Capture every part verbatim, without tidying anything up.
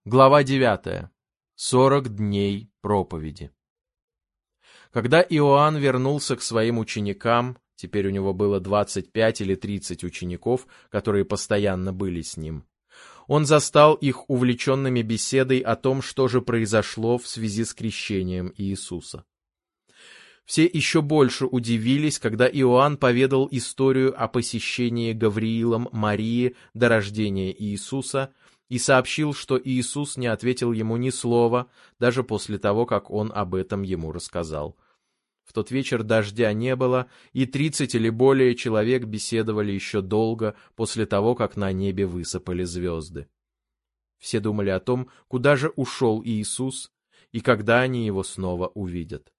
Глава девятая. Сорок дней проповеди. Когда Иоанн вернулся к своим ученикам, теперь у него было двадцать пять или тридцать учеников, которые постоянно были с ним, он застал их увлеченными беседой о том, что же произошло в связи с крещением Иисуса. Все еще больше удивились, когда Иоанн поведал историю о посещении Гавриилом Марии до рождения Иисуса и сообщил, что Иисус не ответил ему ни слова, даже после того, как он об этом ему рассказал. В тот вечер дождя не было, и тридцать или более человек беседовали еще долго после того, как на небе высыпали звезды. Все думали о том, куда же ушел Иисус и когда они его снова увидят.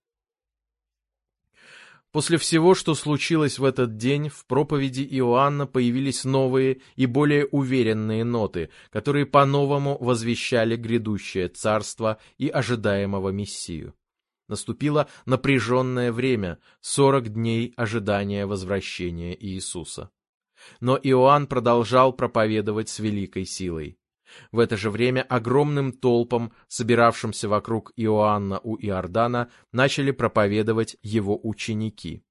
После всего, что случилось в этот день, в проповеди Иоанна появились новые и более уверенные ноты, которые по-новому возвещали грядущее царство и ожидаемого Мессию. Наступило напряженное время, сорок дней ожидания возвращения Иисуса. Но Иоанн продолжал проповедовать с великой силой. В это же время огромным толпам, собиравшимся вокруг Иоанна у Иордана, начали проповедовать его ученики.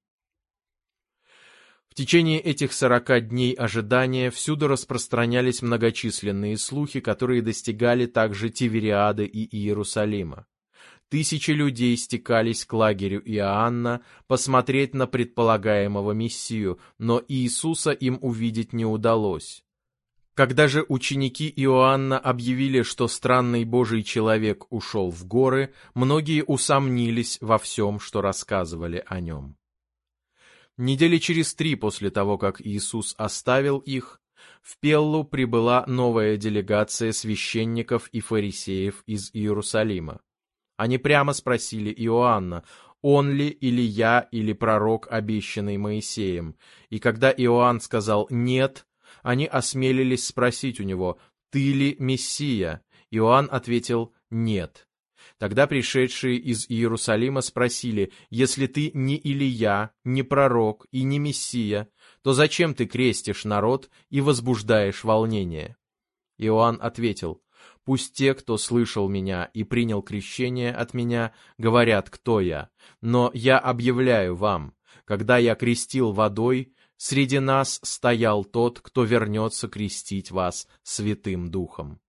В течение этих сорока дней ожидания всюду распространялись многочисленные слухи, которые достигали также Тивериады и Иерусалима. Тысячи людей стекались к лагерю Иоанна посмотреть на предполагаемого Мессию, но Иисуса им увидеть не удалось. Когда же ученики Иоанна объявили, что странный Божий человек ушел в горы, многие усомнились во всем, что рассказывали о нем. Недели через три после того, как Иисус оставил их, в Пеллу прибыла новая делегация священников и фарисеев из Иерусалима. Они прямо спросили Иоанна, он ли или я, или пророк, обещанный Моисеем, и когда Иоанн сказал «нет», они осмелились спросить у него, «Ты ли Мессия?» Иоанн ответил «Нет». Тогда пришедшие из Иерусалима спросили, «Если ты не Илия, не пророк и не Мессия, то зачем ты крестишь народ и возбуждаешь волнение?» Иоанн ответил, «Пусть те, кто слышал меня и принял крещение от меня, говорят, кто я, но я объявляю вам, когда я крестил водой, среди нас стоял тот, кто вернется крестить вас Святым Духом».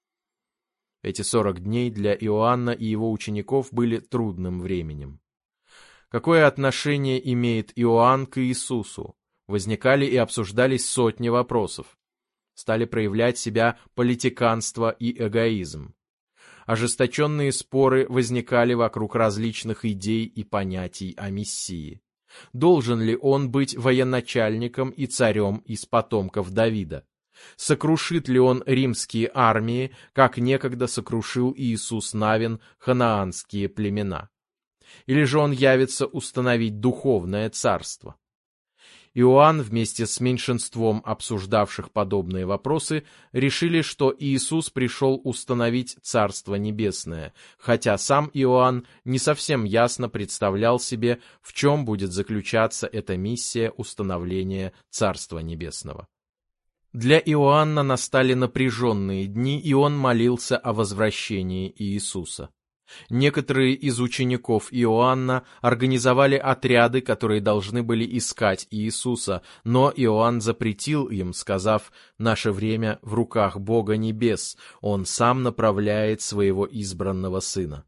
Эти сорок дней для Иоанна и его учеников были трудным временем. Какое отношение имеет Иоанн к Иисусу? Возникали и обсуждались сотни вопросов. Стали проявлять себя политиканство и эгоизм. Ожесточенные споры возникали вокруг различных идей и понятий о Мессии. Должен ли он быть военачальником и царем из потомков Давида? Сокрушит ли он римские армии, как некогда сокрушил Иисус Навин ханаанские племена? Или же он явится установить духовное царство? Иоанн вместе с меньшинством обсуждавших подобные вопросы решили, что Иисус пришел установить Царство Небесное, хотя сам Иоанн не совсем ясно представлял себе, в чем будет заключаться эта миссия установления Царства Небесного. Для Иоанна настали напряженные дни, и он молился о возвращении Иисуса. Некоторые из учеников Иоанна организовали отряды, которые должны были искать Иисуса, но Иоанн запретил им, сказав, «Наше время в руках Бога Небес, Он сам направляет своего избранного Сына».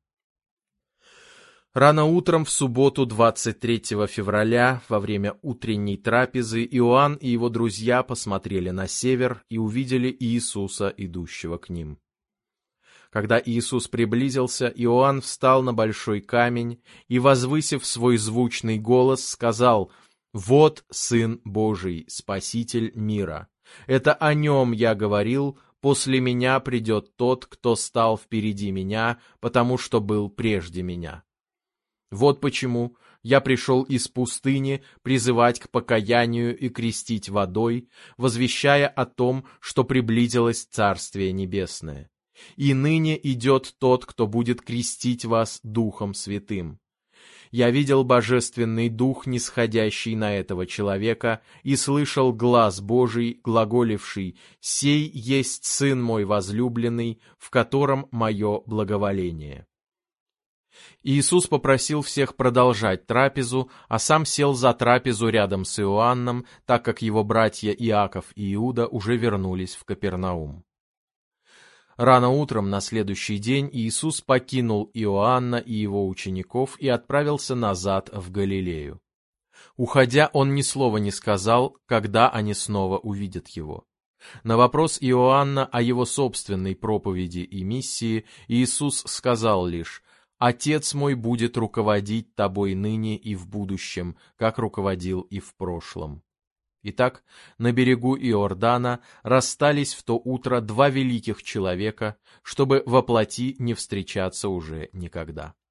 Рано утром в субботу двадцать третьего февраля, во время утренней трапезы, Иоанн и его друзья посмотрели на север и увидели Иисуса, идущего к ним. Когда Иисус приблизился, Иоанн встал на большой камень и, возвысив свой звучный голос, сказал: «Вот Сын Божий, Спаситель мира. Это о нем я говорил, после меня придет тот, кто стал впереди меня, потому что был прежде меня. Вот почему я пришел из пустыни призывать к покаянию и крестить водой, возвещая о том, что приблизилось Царствие Небесное. И ныне идет тот, кто будет крестить вас Духом Святым. Я видел божественный дух, нисходящий на этого человека, и слышал глас Божий, глаголивший: «Сей есть Сын мой возлюбленный, в котором мое благоволение». Иисус попросил всех продолжать трапезу, а сам сел за трапезу рядом с Иоанном, так как его братья Иаков и Иуда уже вернулись в Капернаум. Рано утром на следующий день Иисус покинул Иоанна и его учеников и отправился назад в Галилею. Уходя, он ни слова не сказал, когда они снова увидят его. На вопрос Иоанна о его собственной проповеди и миссии Иисус сказал лишь: «Отец мой будет руководить тобой ныне и в будущем, как руководил и в прошлом». Итак, на берегу Иордана расстались в то утро два великих человека, чтобы во плоти не встречаться уже никогда.